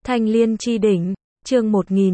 Thanh Liên chi đỉnh, chương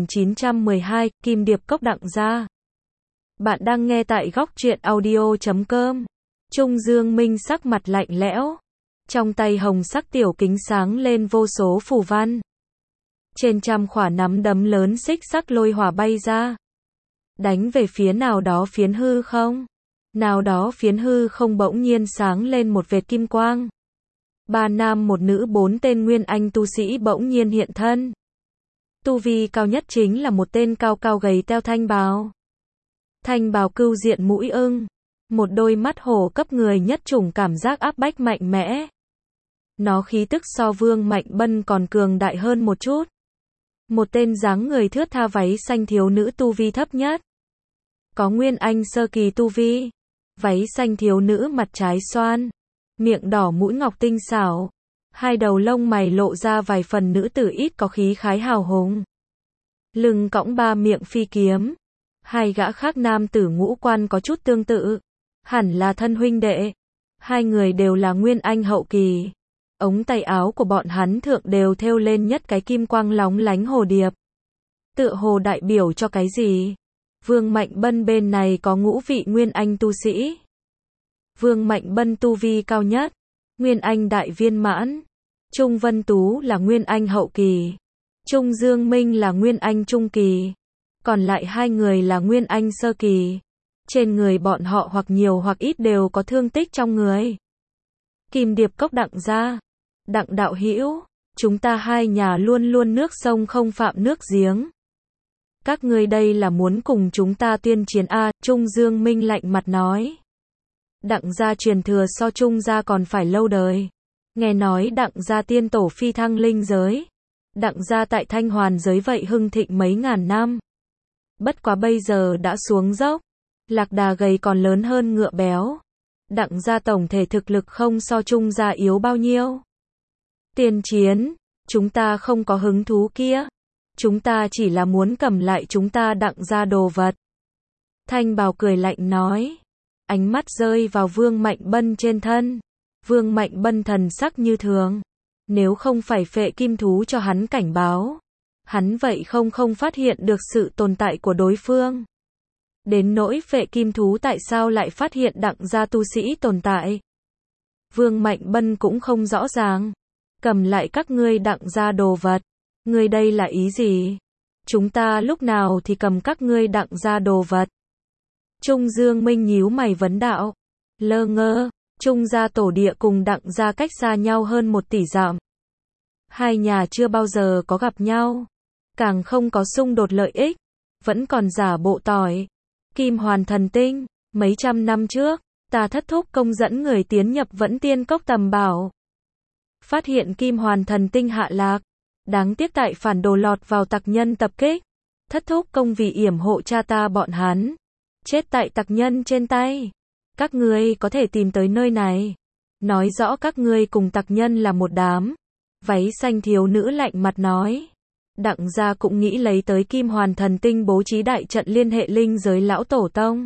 1912, Kim Điệp Cốc Đặng Gia. Bạn đang nghe tại góc truyện audio.com. Trung Dương Minh sắc mặt lạnh lẽo. Trong tay hồng sắc tiểu kính sáng lên vô số phù văn. Trên trăm khỏa nắm đấm lớn xích sắc lôi hỏa bay ra. Đánh về phía nào đó phiến hư không. Nào đó phiến hư không bỗng nhiên sáng lên một vệt kim quang. 3 nam một nữ 4 tên nguyên anh tu sĩ bỗng nhiên hiện thân. Tu vi cao nhất chính là một tên cao cao gầy teo thanh bào. Thanh bào cưu diện mũi ưng. Một đôi mắt hổ cấp người nhất chủng cảm giác áp bách mạnh mẽ. Nó khí tức so Vương Mạnh Bân còn cường đại hơn một chút. Một tên dáng người thướt tha váy xanh thiếu nữ tu vi thấp nhất. Có nguyên anh sơ kỳ tu vi. Váy xanh thiếu nữ mặt trái xoan. Miệng đỏ mũi ngọc tinh xảo. Hai đầu lông mày lộ ra vài phần nữ tử ít có khí khái hào hùng. Lưng cõng 3 miệng phi kiếm. Hai gã khác nam tử ngũ quan có chút tương tự. Hẳn là thân huynh đệ. Hai người đều là nguyên anh hậu kỳ. Ống tay áo của bọn hắn thượng đều thêu lên nhất cái kim quang lóng lánh hồ điệp. Tựa hồ đại biểu cho cái gì? Vương Mạnh Bân bên này có ngũ vị nguyên anh tu sĩ. Vương Mạnh Bân tu vi cao nhất. Nguyên anh đại viên mãn. Trung Vân Tú là nguyên anh hậu kỳ. Trung Dương Minh là nguyên anh trung kỳ. Còn lại hai người là nguyên anh sơ kỳ. Trên người bọn họ hoặc nhiều hoặc ít đều có thương tích trong người. Kim Điệp Cốc Đặng Gia. Đặng đạo hữu, chúng ta hai nhà luôn luôn nước sông không phạm nước giếng. Các ngươi đây là muốn cùng chúng ta tuyên chiến a? Trung Dương Minh lạnh mặt nói. Đặng gia truyền thừa so Trung gia còn phải lâu đời. Nghe nói Đặng gia tiên tổ phi thăng linh giới. Đặng gia tại Thanh Hoàn giới vậy hưng thịnh mấy ngàn năm. Bất quá bây giờ đã xuống dốc. Lạc đà gầy còn lớn hơn ngựa béo. Đặng gia tổng thể thực lực không so Trung gia yếu bao nhiêu. Tiên chiến, chúng ta không có hứng thú kia. Chúng ta chỉ là muốn cầm lại chúng ta Đặng gia đồ vật. Thanh bào cười lạnh nói. Ánh mắt rơi vào Vương Mạnh Bân trên thân. Vương Mạnh Bân thần sắc như thường. Nếu không phải phệ kim thú cho hắn cảnh báo, hắn vậy không phát hiện được sự tồn tại của đối phương. Đến nỗi phệ kim thú tại sao lại phát hiện Đặng gia tu sĩ tồn tại. Vương Mạnh Bân cũng không rõ ràng. Cầm lại các ngươi Đặng gia đồ vật. Ngươi đây là ý gì? Chúng ta lúc nào thì cầm các ngươi Đặng gia đồ vật? Trung Dương Minh nhíu mày vấn đạo. Lơ ngơ, Trung gia tổ địa cùng Đặng gia cách xa nhau hơn 1 tỷ dặm. Hai nhà chưa bao giờ có gặp nhau. Càng không có xung đột lợi ích. Vẫn còn giả bộ tỏi. Kim Hoàn Thần Tinh, mấy trăm năm trước, ta thất thúc công dẫn người tiến nhập Vẫn Tiên Cốc tầm bảo. Phát hiện Kim Hoàn Thần Tinh hạ lạc. Đáng tiếc tại phản đồ lọt vào tặc nhân tập kích. Thất thúc công vì yểm hộ cha ta bọn hắn. Chết tại tặc nhân trên tay. Các ngươi có thể tìm tới nơi này. Nói rõ các ngươi cùng tặc nhân là một đám. Váy xanh thiếu nữ lạnh mặt nói. Đặng gia cũng nghĩ lấy tới Kim Hoàn Thần Tinh bố trí đại trận liên hệ linh giới lão tổ tông.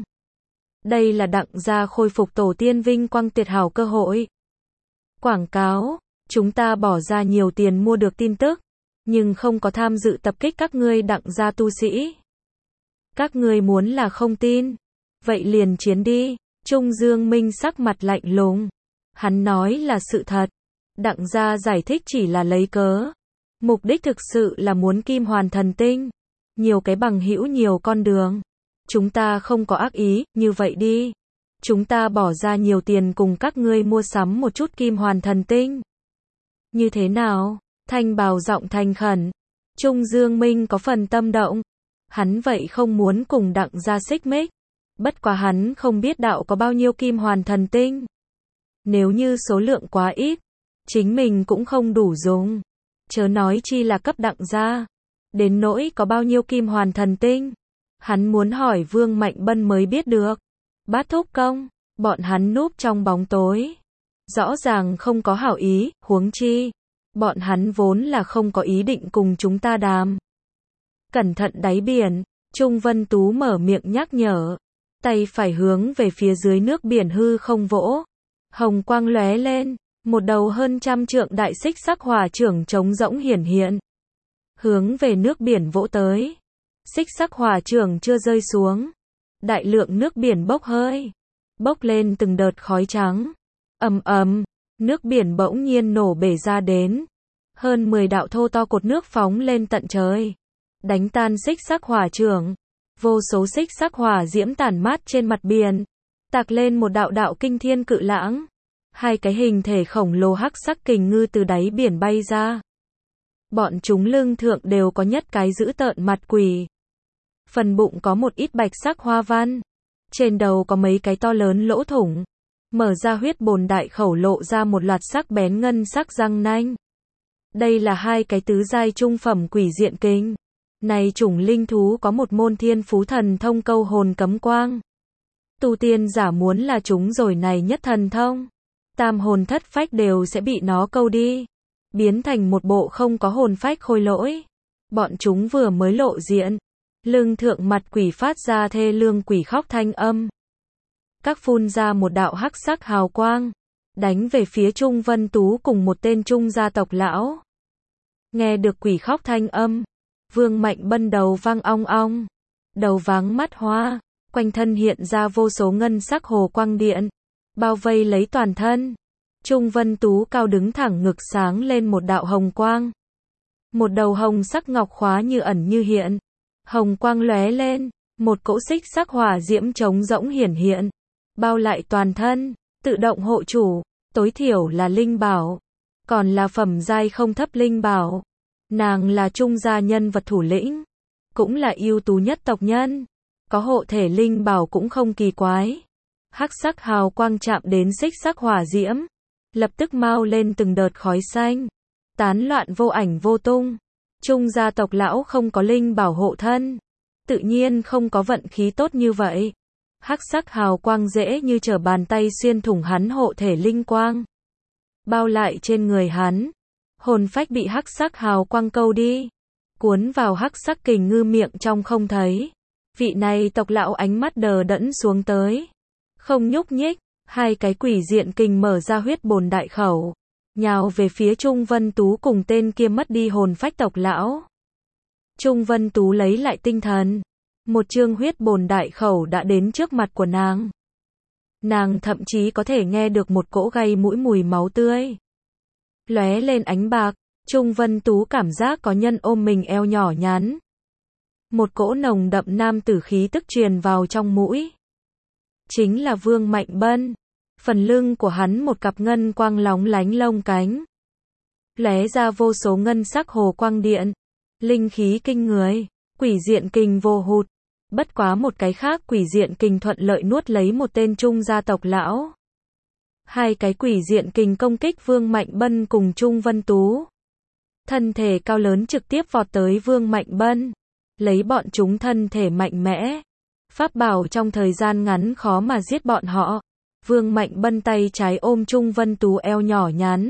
Đây là Đặng gia khôi phục tổ tiên vinh quang tuyệt hảo cơ hội. Quảng cáo, chúng ta bỏ ra nhiều tiền mua được tin tức, nhưng không có tham dự tập kích các ngươi Đặng gia tu sĩ. Các ngươi muốn là không tin, vậy liền chiến đi. Trung Dương Minh sắc mặt lạnh lùng. Hắn nói là sự thật. Đặng gia giải thích chỉ là lấy cớ. Mục đích thực sự là muốn Kim Hoàn Thần Tinh. Nhiều cái bằng hữu nhiều con đường. Chúng ta không có ác ý, như vậy đi. Chúng ta bỏ ra nhiều tiền cùng các ngươi mua sắm một chút Kim Hoàn Thần Tinh. Như thế nào? Thanh bào giọng thành khẩn. Trung Dương Minh có phần tâm động. Hắn vậy không muốn cùng Đặng gia xích mích. Bất quá hắn không biết đạo có bao nhiêu Kim Hoàn Thần Tinh. Nếu như số lượng quá ít, chính mình cũng không đủ dùng. Chớ nói chi là cấp Đặng gia. Đến nỗi có bao nhiêu Kim Hoàn Thần Tinh. Hắn muốn hỏi Vương Mạnh Bân mới biết được. Bát thúc công, bọn hắn núp trong bóng tối. Rõ ràng không có hảo ý, huống chi. Bọn hắn vốn là không có ý định cùng chúng ta đàm. Cẩn thận đáy biển, Trung Vân Tú mở miệng nhắc nhở. Tay phải hướng về phía dưới nước biển hư không vỗ. Hồng quang lóe lên, một đầu hơn trăm trượng đại xích sắc hỏa trưởng trống rỗng hiển hiện. hướng về nước biển vỗ tới. Xích sắc hỏa chưởng chưa rơi xuống, đại lượng nước biển bốc hơi, bốc lên từng đợt khói trắng. Ầm ầm, nước biển bỗng nhiên nổ bể ra đến. Hơn 10 đạo thô to cột nước phóng lên tận trời, đánh tan xích sắc hỏa chưởng. Vô số xích sắc hỏa diễm tản mát trên mặt biển, tạc lên một đạo đạo kinh thiên cự lãng. Hai cái hình thể khổng lồ hắc sắc kình ngư từ đáy biển bay ra. Bọn chúng lưng thượng đều có nhất cái dữ tợn mặt quỷ. Phần bụng có một ít bạch sắc hoa văn. Trên đầu có mấy cái to lớn lỗ thủng. Mở ra huyết bồn đại khẩu lộ ra một loạt sắc bén ngân sắc răng nanh. Đây là hai cái tứ giai trung phẩm quỷ diện kình. Này chủng linh thú có một môn thiên phú thần thông câu hồn cấm quang. Tu tiên giả muốn là chúng rồi này nhất thần thông, tam hồn thất phách đều sẽ bị nó câu đi, biến thành một bộ không có hồn phách khôi lỗi. Bọn chúng vừa mới lộ diện, lưng thượng mặt quỷ phát ra thê lương quỷ khóc thanh âm. Các phun ra một đạo hắc sắc hào quang, đánh về phía Trung Vân Tú cùng một tên Trung gia tộc lão. Nghe được quỷ khóc thanh âm, Vương Mạnh Bân đầu vang ong ong, đầu váng mắt hoa, quanh thân hiện ra vô số ngân sắc hồ quang điện, bao vây lấy toàn thân. Trung Vân Tú cao đứng thẳng ngực sáng lên một đạo hồng quang. Một đầu hồng sắc ngọc khóa như ẩn như hiện. Hồng quang lóe lên, một cỗ xích sắc hỏa diễm trống rỗng hiển hiện, bao lại toàn thân, tự động hộ chủ, tối thiểu là linh bảo, còn là phẩm giai không thấp linh bảo. Nàng là Trung gia nhân vật thủ lĩnh, cũng là ưu tú nhất tộc nhân, có hộ thể linh bảo cũng không kỳ quái. Hắc sắc hào quang chạm đến xích sắc hỏa diễm, lập tức mau lên từng đợt khói xanh, tán loạn vô ảnh vô tung. Trung gia tộc lão không có linh bảo hộ thân, tự nhiên không có vận khí tốt như vậy. Hắc sắc hào quang dễ như trở bàn tay xuyên thủng hắn hộ thể linh quang, bao lại trên người hắn. Hồn phách bị hắc sắc hào quang câu đi, cuốn vào hắc sắc kình ngư miệng trong không thấy. Vị này tộc lão ánh mắt đờ đẫn xuống tới, không nhúc nhích. Hai cái quỷ diện kình mở ra huyết bồn đại khẩu, nhào về phía Trung Vân Tú cùng tên kia mất đi hồn phách tộc lão. Trung Vân Tú lấy lại tinh thần, một chương huyết bồn đại khẩu đã đến trước mặt của nàng. Nàng thậm chí có thể nghe được một cỗ gây mũi mùi máu tươi lóe lên ánh bạc. Trung Vân Tú cảm giác có nhân ôm mình eo nhỏ nhắn. Một cỗ nồng đậm nam tử khí tức truyền vào trong mũi. Chính là Vương Mạnh Bân. Phần lưng của hắn một cặp ngân quang lóng lánh lông cánh, lóe ra vô số ngân sắc hồ quang điện, linh khí kinh người. Quỷ diện kình vô hụt, bất quá một cái khác quỷ diện kình thuận lợi nuốt lấy một tên Trung gia tộc lão. Hai cái quỷ diện kình công kích Vương Mạnh Bân cùng Trung Vân Tú. Thân thể cao lớn trực tiếp vọt tới Vương Mạnh Bân, lấy bọn chúng thân thể mạnh mẽ, pháp bảo trong thời gian ngắn khó mà giết bọn họ. Vương Mạnh Bân tay trái ôm Trung Vân Tú eo nhỏ nhắn,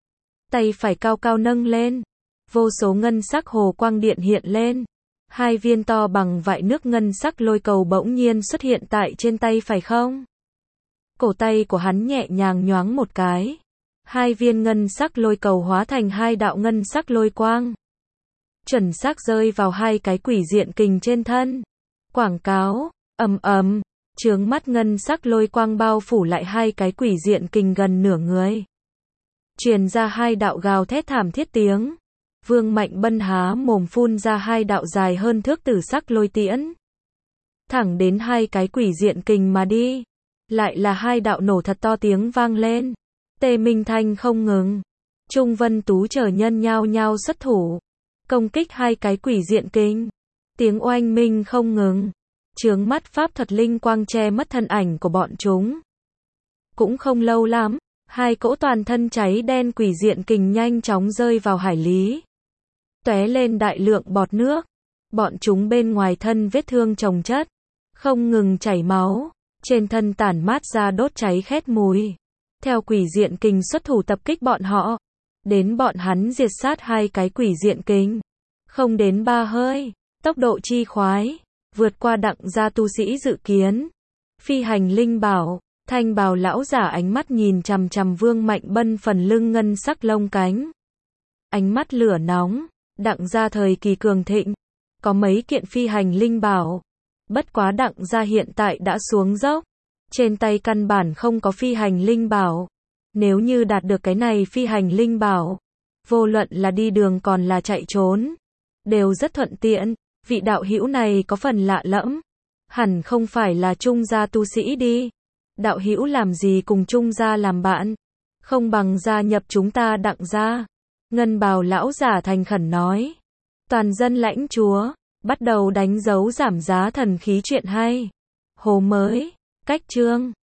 tay phải cao cao nâng lên, vô số ngân sắc hồ quang điện hiện lên. Hai viên to bằng vại nước ngân sắc lôi cầu bỗng nhiên xuất hiện tại trên tay phải không. Cổ tay của hắn nhẹ nhàng nhoáng một cái, hai viên ngân sắc lôi cầu hóa thành hai đạo ngân sắc lôi quang, chuẩn xác rơi vào hai cái quỷ diện kình trên thân. Quảng cáo, ầm ầm, chướng mắt ngân sắc lôi quang bao phủ lại hai cái quỷ diện kình gần nửa người. Truyền ra hai đạo gào thét thảm thiết tiếng. Vương Mạnh Bân há mồm phun ra hai đạo dài hơn thước tử sắc lôi tiễn, thẳng đến hai cái quỷ diện kình mà đi. Lại là hai đạo nổ thật to tiếng vang lên, tê minh thanh không ngừng. Trung Vân Tú chờ nhân nhao nhao xuất thủ, công kích hai cái quỷ diện kình. Tiếng oanh minh không ngừng, chướng mắt pháp thuật linh quang che mất thân ảnh của bọn chúng. Cũng không lâu lắm, hai cỗ toàn thân cháy đen quỷ diện kình nhanh chóng rơi vào hải lý, tóe lên đại lượng bọt nước. Bọn chúng bên ngoài thân vết thương chồng chất, không ngừng chảy máu, trên thân tản mát ra đốt cháy khét mùi. Theo quỷ diện kình xuất thủ tập kích bọn họ, đến bọn hắn diệt sát hai cái quỷ diện kình, không đến 3 hơi, tốc độ chi khoái, vượt qua đặng gia tu sĩ dự kiến. Phi hành linh bảo, thanh bào lão giả ánh mắt nhìn chằm chằm Vương Mạnh Bân phần lưng ngân sắc lông cánh. Ánh mắt lửa nóng, Đặng gia thời kỳ cường thịnh, có mấy kiện phi hành linh bảo. Bất quá đặng gia hiện tại đã xuống dốc. Trên tay căn bản không có phi hành linh bảo. Nếu như đạt được cái này phi hành linh bảo, vô luận là đi đường còn là chạy trốn, đều rất thuận tiện. Vị đạo hữu này có phần lạ lẫm. Hẳn không phải là Trung gia tu sĩ đi. Đạo hữu làm gì cùng Trung gia làm bạn? Không bằng gia nhập chúng ta đặng gia. Ngân bào lão giả thành khẩn nói. Toàn dân lãnh chúa, bắt đầu đánh dấu giảm giá thần khí chuyện hay. Hồ mới, cách chương.